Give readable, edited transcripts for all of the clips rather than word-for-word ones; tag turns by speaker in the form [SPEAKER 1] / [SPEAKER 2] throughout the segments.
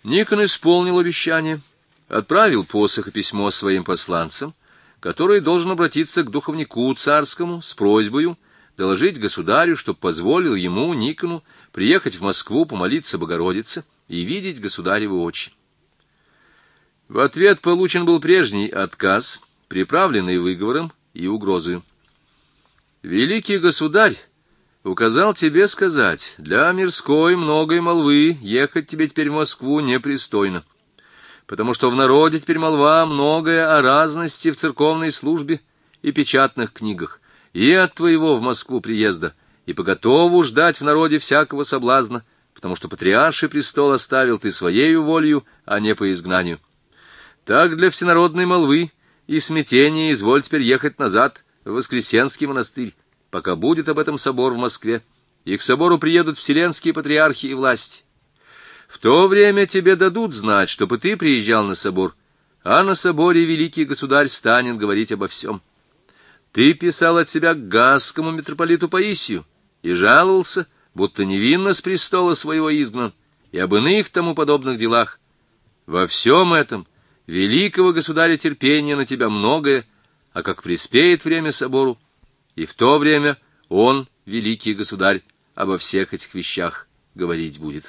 [SPEAKER 1] Никон исполнил обещание, отправил посох и письмо своим посланцам, который должен обратиться к духовнику царскому с просьбою доложить государю, чтоб позволил ему, Никону, приехать в Москву помолиться Богородице и видеть государевы очи. В ответ получен был прежний отказ, приправленный выговором и угрозою. «Великий государь указал тебе сказать, для мирской многой молвы ехать тебе теперь в Москву непристойно, потому что в народе теперь молва многое о разности в церковной службе и печатных книгах, и от твоего в Москву приезда, и поготову ждать в народе всякого соблазна, потому что патриарший престол оставил ты своею волею, а не по изгнанию. Так для всенародной молвы и смятения изволь теперь ехать назад в Воскресенский монастырь, пока будет об этом собор в Москве, и к собору приедут вселенские патриархи и власти. В то время тебе дадут знать, чтобы ты приезжал на собор, а на соборе великий государь станет говорить обо всем. Ты писал от себя к гасскому митрополиту Паисию и жаловался, будто невинно с престола своего изгнан, и об иных тому подобных делах. Во всем этом великого государя терпения на тебя многое, а как приспеет время собору, и в то время он, великий государь, обо всех этих вещах говорить будет».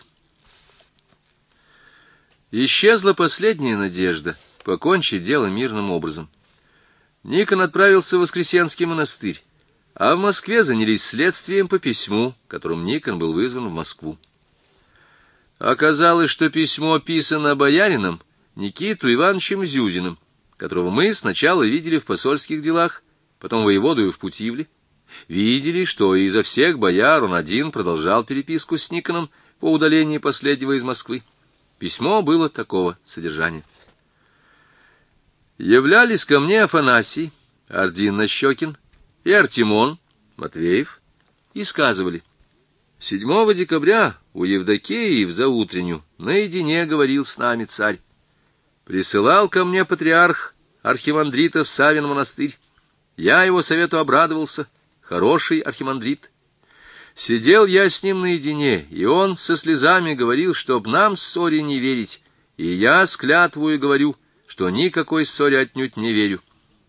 [SPEAKER 1] Исчезла последняя надежда покончить дело мирным образом. Никон отправился в Воскресенский монастырь, а в Москве занялись следствием по письму, которым Никон был вызван в Москву. Оказалось, что письмо писано боярином Никиту Ивановичем Зюзиным, которого мы сначала видели в посольских делах, потом воеводою в Путивле. Видели, что изо всех бояр он один продолжал переписку с Никоном по удалении последнего из Москвы. Письмо было такого содержания. «Являлись ко мне Афанасий, Ардин Нащекин и Артемон Матвеев и сказывали: 7 декабря у Евдокии в заутренню наедине говорил с нами царь. Присылал ко мне патриарх архимандритов Савин монастырь. Я его совету обрадовался, хороший архимандрит. Сидел я с ним наедине, и он со слезами говорил, чтоб нам ссоре не верить, и я с клятвою говорю, что никакой ссоре отнюдь не верю.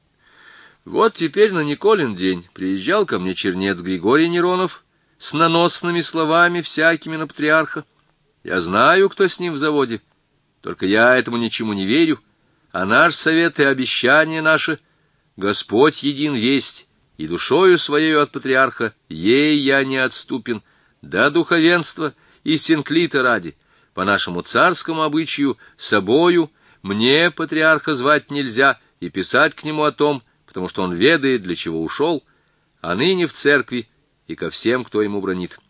[SPEAKER 1] Вот теперь на Николин день приезжал ко мне чернец Григорий Неронов с наносными словами всякими на патриарха. Я знаю, кто с ним в заводе, только я этому ничему не верю, а наш совет и обещание наше Господь един весть, и душою своею от патриарха ей я не отступен, да духовенства и синклита ради, по нашему царскому обычаю, собою мне патриарха звать нельзя и писать к нему о том, потому что он ведает, для чего ушел, а ныне в церкви и ко всем, кто ему бранит.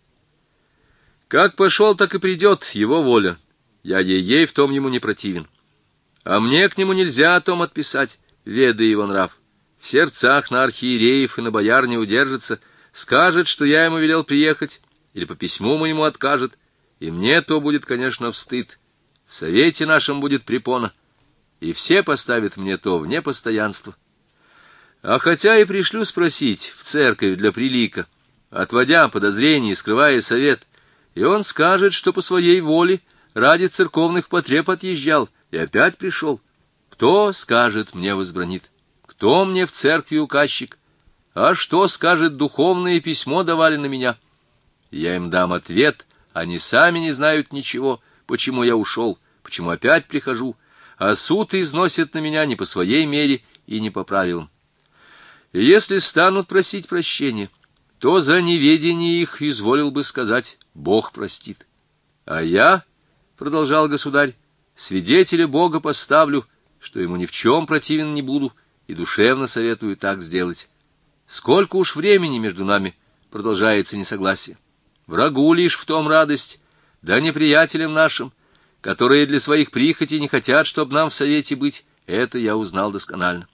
[SPEAKER 1] Как пошел, так и придет его воля, я ей в том ему не противен. А мне к нему нельзя о том отписать, ведая его нрав. В сердцах на архиереев и на бояр не удержится, скажет, что я ему велел приехать, или по письму моему откажет, и мне то будет, конечно, встыд. В совете нашем будет препона, и все поставят мне то вне постоянства. А хотя и пришлю спросить в церковь для прилика, отводя подозрения и скрывая совет, и он скажет, что по своей воле ради церковных потреб отъезжал и опять пришел, кто, скажет, мне возбранит? Кто мне в церкви указчик? А что скажет духовное письмо давали на меня? Я им дам ответ, они сами не знают ничего, почему я ушел, почему опять прихожу, а суд износит на меня не по своей мере и не по правилам. И если станут просить прощения, то за неведение их изволил бы сказать: Бог простит. А я, — продолжал государь, — свидетеля Бога поставлю, что ему ни в чем противен не буду, и душевно советую так сделать. Сколько уж времени между нами продолжается несогласие. Врагу лишь в том радость, да неприятелям нашим, которые для своих прихотей не хотят, чтоб нам в совете быть, это я узнал досконально.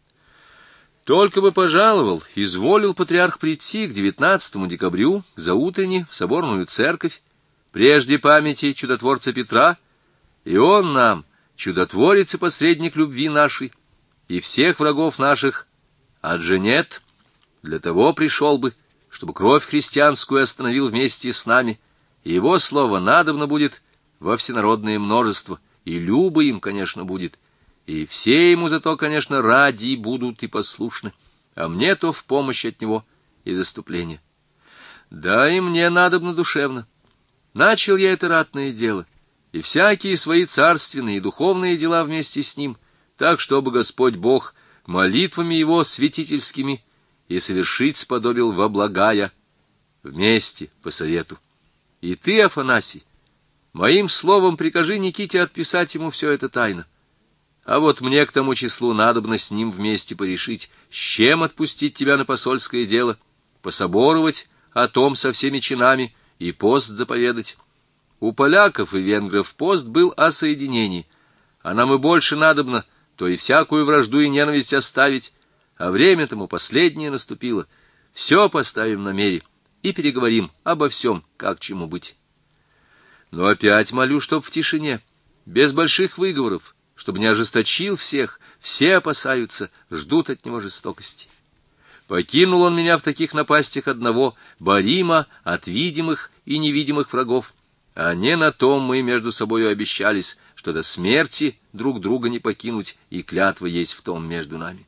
[SPEAKER 1] Только бы пожаловал, изволил патриарх прийти к 19 декабрю заутренне в соборную церковь, прежде памяти чудотворца Петра, и он нам, чудотворец и посредник любви нашей, и всех врагов наших отженет, для того пришел бы, чтобы кровь христианскую остановил вместе с нами, и его слово надобно будет во всенародное множество, и любо им, конечно, будет, и все ему зато, конечно, ради будут и послушны, а мне то в помощь от него и заступление. Да и мне надобно душевно. Начал я это ратное дело, и всякие свои царственные и духовные дела вместе с ним, так, чтобы Господь Бог молитвами его святительскими и совершить сподобил во благая, вместе, по совету. И ты, Афанасий, моим словом прикажи Никите отписать ему все это тайно. А вот мне к тому числу надобно с ним вместе порешить, с чем отпустить тебя на посольское дело, пособоровать о том со всеми чинами и пост заповедать. У поляков и венгров пост был о соединении, а нам и больше надобно, то и всякую вражду и ненависть оставить, а время тому последнее наступило. Все поставим на мере и переговорим обо всем, как чему быть. Но опять молю, чтоб в тишине, без больших выговоров, чтобы не ожесточил всех, все опасаются, ждут от него жестокости. Покинул он меня в таких напастях одного, борима от видимых и невидимых врагов, а не на том мы между собою обещались, что до смерти друг друга не покинуть, и клятва есть в том между нами.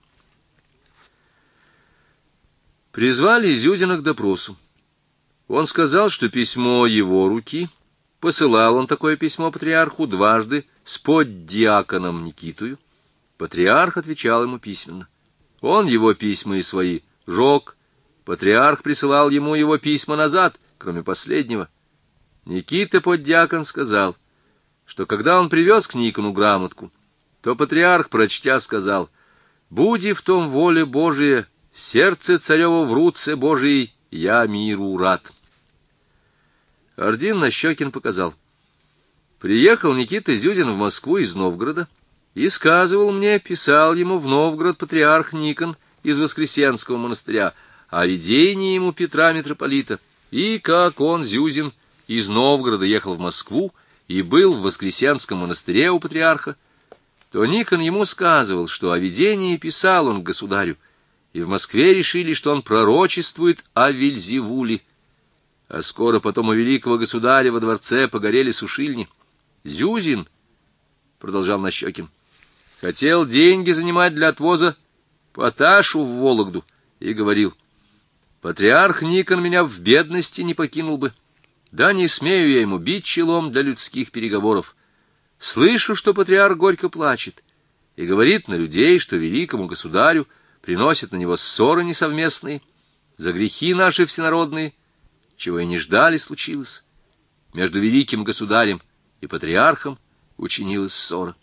[SPEAKER 1] Призвали Зюзина к допросу. Он сказал, что письмо его руки, посылал он такое письмо патриарху дважды с поддиаконом Никитою. Патриарх отвечал ему письменно. Он его письма и свои жег. Патриарх присылал ему его письма назад, кроме последнего. Никита поддиакон сказал, что когда он привез к Никону грамотку, то патриарх, прочтя, сказал: «Буди в том воле Божия, сердце царево в руце Божией, я миру рад». Ордин Нащекин показал. Приехал Никита Зюзин в Москву из Новгорода и сказывал мне, писал ему в Новгород патриарх Никон из Воскресенского монастыря о видении ему Петра митрополита, и как он, Зюзин, из Новгорода ехал в Москву и был в Воскресенском монастыре у патриарха, то Никон ему сказывал, что о видении писал он к государю, и в Москве решили, что он пророчествует о Вельзевуле. А скоро потом у великого государя во дворце погорели сушильни. Зюзин, — продолжал Нащекин, — хотел деньги занимать для отвоза поташу в Вологду и говорил: «Патриарх Никон меня в бедности не покинул бы, да не смею я ему бить челом для людских переговоров. Слышу, что патриарх горько плачет и говорит на людей, что великому государю приносят на него ссоры несовместные за грехи наши всенародные, чего и не ждали случилось. Между великим государем и патриархом учинилась ссора».